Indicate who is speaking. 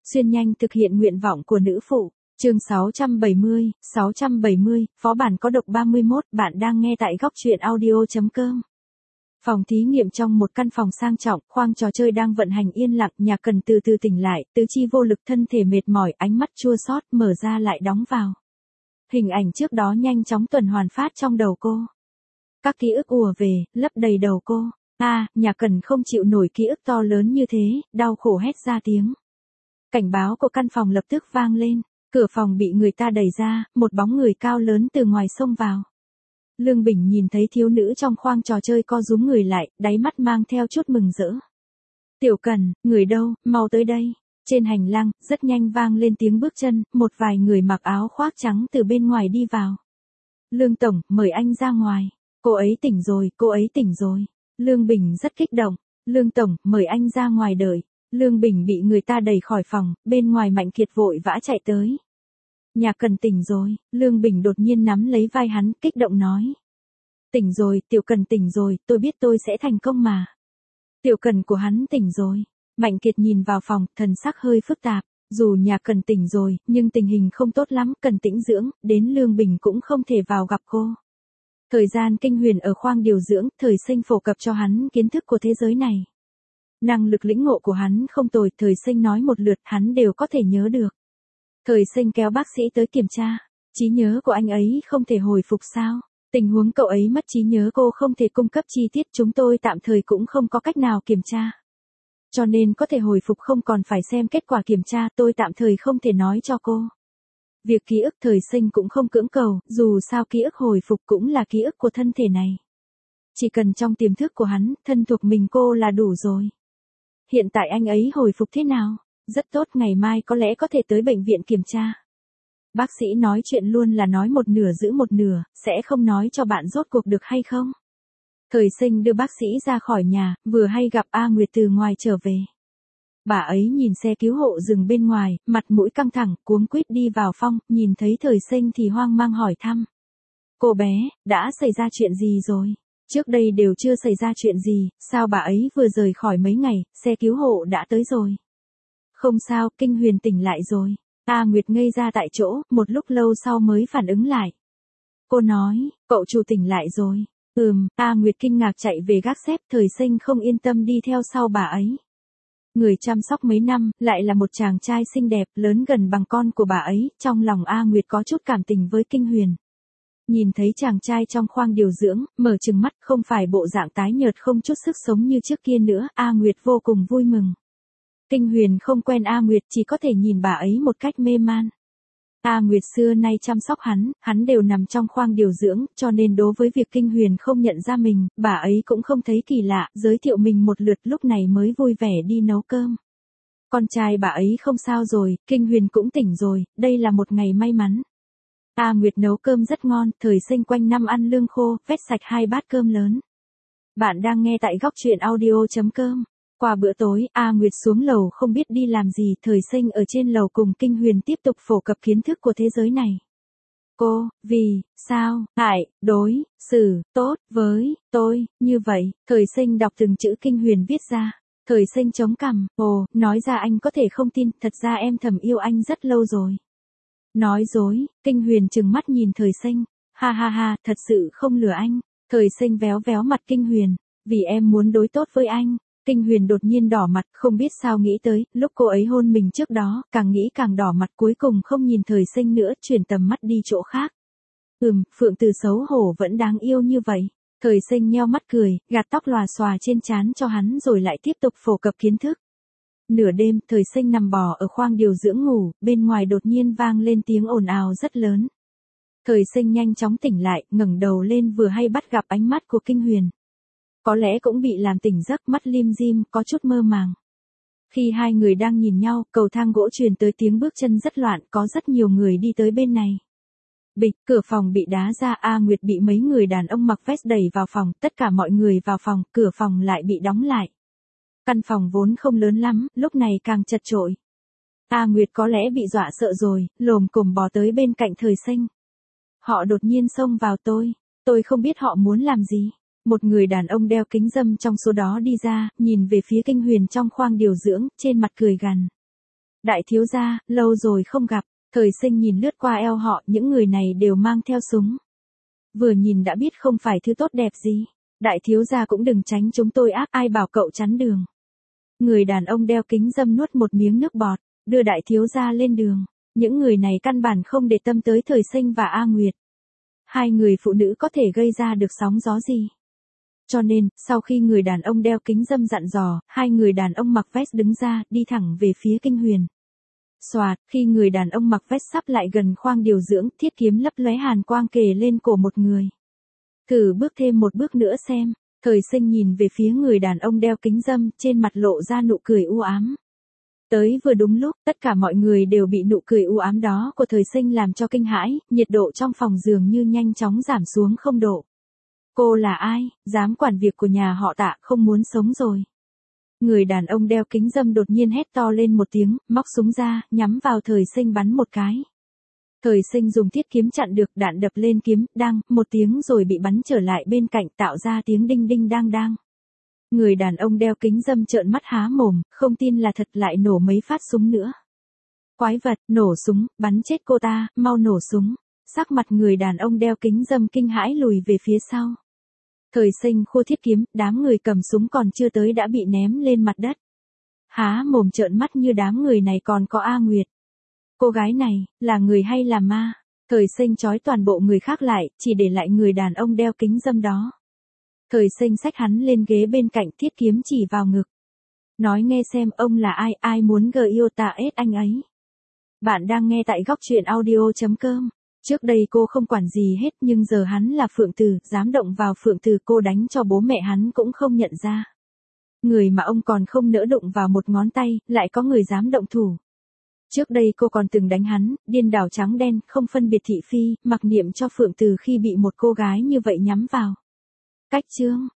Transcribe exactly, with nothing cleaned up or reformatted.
Speaker 1: Xuyên nhanh thực hiện nguyện vọng của nữ phụ. Chương sáu trăm bảy mươi, sáu trăm bảy mươi, phó bản có độc ba mươi mốt, bạn đang nghe tại góc truyện audio chấm com. Phòng thí nghiệm trong một căn phòng sang trọng, khoang trò chơi đang vận hành yên lặng, Nhạc Cần từ từ tỉnh lại, tứ chi vô lực, thân thể mệt mỏi, ánh mắt chua xót, mở ra lại đóng vào. Hình ảnh trước đó nhanh chóng tuần hoàn phát trong đầu cô. Các ký ức ùa về, lấp đầy đầu cô. A, à, Nhạc Cần không chịu nổi ký ức to lớn như thế, đau khổ hét ra tiếng. Cảnh báo của căn phòng lập tức vang lên, cửa phòng bị người ta đẩy ra, một bóng người cao lớn từ ngoài xông vào. Lương Bình nhìn thấy thiếu nữ trong khoang trò chơi co rúm người lại, đáy mắt mang theo chút mừng rỡ. Tiểu Cần, người đâu, mau tới đây. Trên hành lang, rất nhanh vang lên tiếng bước chân, một vài người mặc áo khoác trắng từ bên ngoài đi vào. Lương Tổng, mời anh ra ngoài. Cô ấy tỉnh rồi, cô ấy tỉnh rồi. Lương Bình rất kích động. Lương Tổng, mời anh ra ngoài đợi. Lương Bình bị người ta đẩy khỏi phòng, bên ngoài Mạnh Kiệt vội vã chạy tới. Nhạc Cần tỉnh rồi, Lương Bình đột nhiên nắm lấy vai hắn, kích động nói. Tỉnh rồi, Tiểu Cần tỉnh rồi, tôi biết tôi sẽ thành công mà. Tiểu Cần của hắn tỉnh rồi. Mạnh Kiệt nhìn vào phòng, thần sắc hơi phức tạp. Dù Nhạc Cần tỉnh rồi, nhưng tình hình không tốt lắm, cần tĩnh dưỡng, đến Lương Bình cũng không thể vào gặp cô. Thời gian Kinh Huyền ở khoang điều dưỡng, thời sinh phổ cập cho hắn kiến thức của thế giới này. Năng lực lĩnh ngộ của hắn không tồi, thời sinh nói một lượt hắn đều có thể nhớ được. Thời sinh kéo bác sĩ tới kiểm tra. Trí nhớ của anh ấy không thể hồi phục sao? Tình huống cậu ấy mất trí nhớ cô không thể cung cấp chi tiết, chúng tôi tạm thời cũng không có cách nào kiểm tra. Cho nên có thể hồi phục không còn phải xem kết quả kiểm tra, tôi tạm thời không thể nói cho cô. Việc ký ức thời sinh cũng không cưỡng cầu, dù sao ký ức hồi phục cũng là ký ức của thân thể này. Chỉ cần trong tiềm thức của hắn, thân thuộc mình cô là đủ rồi. Hiện tại anh ấy hồi phục thế nào? Rất tốt, ngày mai có lẽ có thể tới bệnh viện kiểm tra. Bác sĩ nói chuyện luôn là nói một nửa giữ một nửa, sẽ không nói cho bạn rốt cuộc được hay không? Thời sinh đưa bác sĩ ra khỏi nhà, vừa hay gặp A Nguyệt từ ngoài trở về. Bà ấy nhìn xe cứu hộ dừng bên ngoài, mặt mũi căng thẳng, cuống quýt đi vào phòng, nhìn thấy thời sinh thì hoang mang hỏi thăm. Cô bé, đã xảy ra chuyện gì rồi? Trước đây đều chưa xảy ra chuyện gì, sao bà ấy vừa rời khỏi mấy ngày, xe cứu hộ đã tới rồi. Không sao, Kinh Huyền tỉnh lại rồi. A Nguyệt ngây ra tại chỗ, một lúc lâu sau mới phản ứng lại. Cô nói, cậu chủ tỉnh lại rồi. Ừm, A Nguyệt kinh ngạc chạy về gác xếp, thời sinh không yên tâm đi theo sau bà ấy. Người chăm sóc mấy năm, lại là một chàng trai xinh đẹp, lớn gần bằng con của bà ấy, trong lòng A Nguyệt có chút cảm tình với Kinh Huyền. Nhìn thấy chàng trai trong khoang điều dưỡng, mở trừng mắt, không phải bộ dạng tái nhợt không chút sức sống như trước kia nữa, A Nguyệt vô cùng vui mừng. Kinh Huyền không quen A Nguyệt, chỉ có thể nhìn bà ấy một cách mê man. A Nguyệt xưa nay chăm sóc hắn, hắn đều nằm trong khoang điều dưỡng, cho nên đối với việc Kinh Huyền không nhận ra mình, bà ấy cũng không thấy kỳ lạ, giới thiệu mình một lượt lúc này mới vui vẻ đi nấu cơm. Con trai bà ấy không sao rồi, Kinh Huyền cũng tỉnh rồi, đây là một ngày may mắn. A Nguyệt nấu cơm rất ngon, thời sinh quanh năm ăn lương khô, vét sạch hai bát cơm lớn. Bạn đang nghe tại góc truyện audio chấm com. Qua bữa tối, A Nguyệt xuống lầu không biết đi làm gì, thời sinh ở trên lầu cùng Kinh Huyền tiếp tục phổ cập kiến thức của thế giới này. Cô, vì, sao, hại, đối, xử, tốt, với, tôi, như vậy, thời sinh đọc từng chữ Kinh Huyền viết ra. Thời sinh chống cằm, ồ, nói ra anh có thể không tin, thật ra em thầm yêu anh rất lâu rồi. Nói dối, Kinh Huyền trừng mắt nhìn thời sinh, ha ha ha, thật sự không lừa anh. Thời sinh véo véo mặt Kinh Huyền, vì em muốn đối tốt với anh. Kinh Huyền đột nhiên đỏ mặt, không biết sao nghĩ tới, lúc cô ấy hôn mình trước đó, càng nghĩ càng đỏ mặt, cuối cùng không nhìn thời sinh nữa, chuyển tầm mắt đi chỗ khác. Ừm, Phượng Từ xấu hổ vẫn đáng yêu như vậy. Thời sinh nheo mắt cười, gạt tóc lòa xòa trên trán cho hắn rồi lại tiếp tục phổ cập kiến thức. Nửa đêm, thời sinh nằm bò ở khoang điều dưỡng ngủ, bên ngoài đột nhiên vang lên tiếng ồn ào rất lớn. Thời sinh nhanh chóng tỉnh lại, ngẩng đầu lên vừa hay bắt gặp ánh mắt của Kinh Huyền. Có lẽ cũng bị làm tỉnh giấc, mắt lim dim, có chút mơ màng. Khi hai người đang nhìn nhau, cầu thang gỗ truyền tới tiếng bước chân rất loạn, có rất nhiều người đi tới bên này. Bịch, cửa phòng bị đá ra, A Nguyệt bị mấy người đàn ông mặc vest đẩy vào phòng, tất cả mọi người vào phòng, cửa phòng lại bị đóng lại. Căn phòng vốn không lớn lắm, lúc này càng chật chội. A Nguyệt có lẽ bị dọa sợ rồi, lồm cồm bò tới bên cạnh thời sinh. Họ đột nhiên xông vào tôi, tôi không biết họ muốn làm gì. Một người đàn ông đeo kính râm trong số đó đi ra, nhìn về phía Kinh Huyền trong khoang điều dưỡng, trên mặt cười gằn. Đại thiếu gia, lâu rồi không gặp. Thời Sinh nhìn lướt qua eo họ, những người này đều mang theo súng. Vừa nhìn đã biết không phải thứ tốt đẹp gì. Đại thiếu gia cũng đừng tránh chúng tôi ác, ai bảo cậu chắn đường. Người đàn ông đeo kính râm nuốt một miếng nước bọt, đưa đại thiếu gia lên đường. Những người này căn bản không để tâm tới Thời Sinh và A Nguyệt. Hai người phụ nữ có thể gây ra được sóng gió gì. Cho nên, sau khi người đàn ông đeo kính râm dặn dò, hai người đàn ông mặc vest đứng ra, đi thẳng về phía Kinh Huyền. Xoạt, khi người đàn ông mặc vest sắp lại gần khoang điều dưỡng, thiết kiếm lấp lóe hàn quang kề lên cổ một người. Thử bước thêm một bước nữa xem. Thời Sinh nhìn về phía người đàn ông đeo kính râm, trên mặt lộ ra nụ cười u ám. Tới vừa đúng lúc, tất cả mọi người đều bị nụ cười u ám đó của Thời Sinh làm cho kinh hãi, nhiệt độ trong phòng dường như nhanh chóng giảm xuống không độ. Cô là ai, dám quản việc của nhà họ Tạ, không muốn sống rồi. Người đàn ông đeo kính râm đột nhiên hét to lên một tiếng, móc súng ra, nhắm vào Thời Sinh bắn một cái. Thời Sinh dùng thiết kiếm chặn được, đạn đập lên kiếm, đăng, một tiếng rồi bị bắn trở lại bên cạnh, tạo ra tiếng đinh đinh đang đang. Người đàn ông đeo kính râm trợn mắt há mồm, không tin là thật, lại nổ mấy phát súng nữa. Quái vật, nổ súng, bắn chết cô ta, mau nổ súng. Sắc mặt người đàn ông đeo kính râm kinh hãi lùi về phía sau. Thời Sinh khua thiết kiếm, đám người cầm súng còn chưa tới đã bị ném lên mặt đất. Há mồm trợn mắt như đám người này còn có A Nguyệt. Cô gái này, là người hay là ma? Thời Sinh trói toàn bộ người khác lại, chỉ để lại người đàn ông đeo kính râm đó. Thời Sinh xách hắn lên ghế bên cạnh, thiết kiếm chỉ vào ngực. Nói nghe xem ông là ai, ai muốn gờ yêu ta ết anh ấy. Bạn đang nghe tại góc truyện audio.com. Trước đây cô không quản gì hết nhưng giờ hắn là Phượng Tử, dám động vào Phượng Tử cô đánh cho bố mẹ hắn cũng không nhận ra. Người mà ông còn không nỡ đụng vào một ngón tay, lại có người dám động thủ. Trước đây cô còn từng đánh hắn, điên đảo trắng đen, không phân biệt thị phi, mặc niệm cho Phượng Tử khi bị một cô gái như vậy nhắm vào. Cách chương,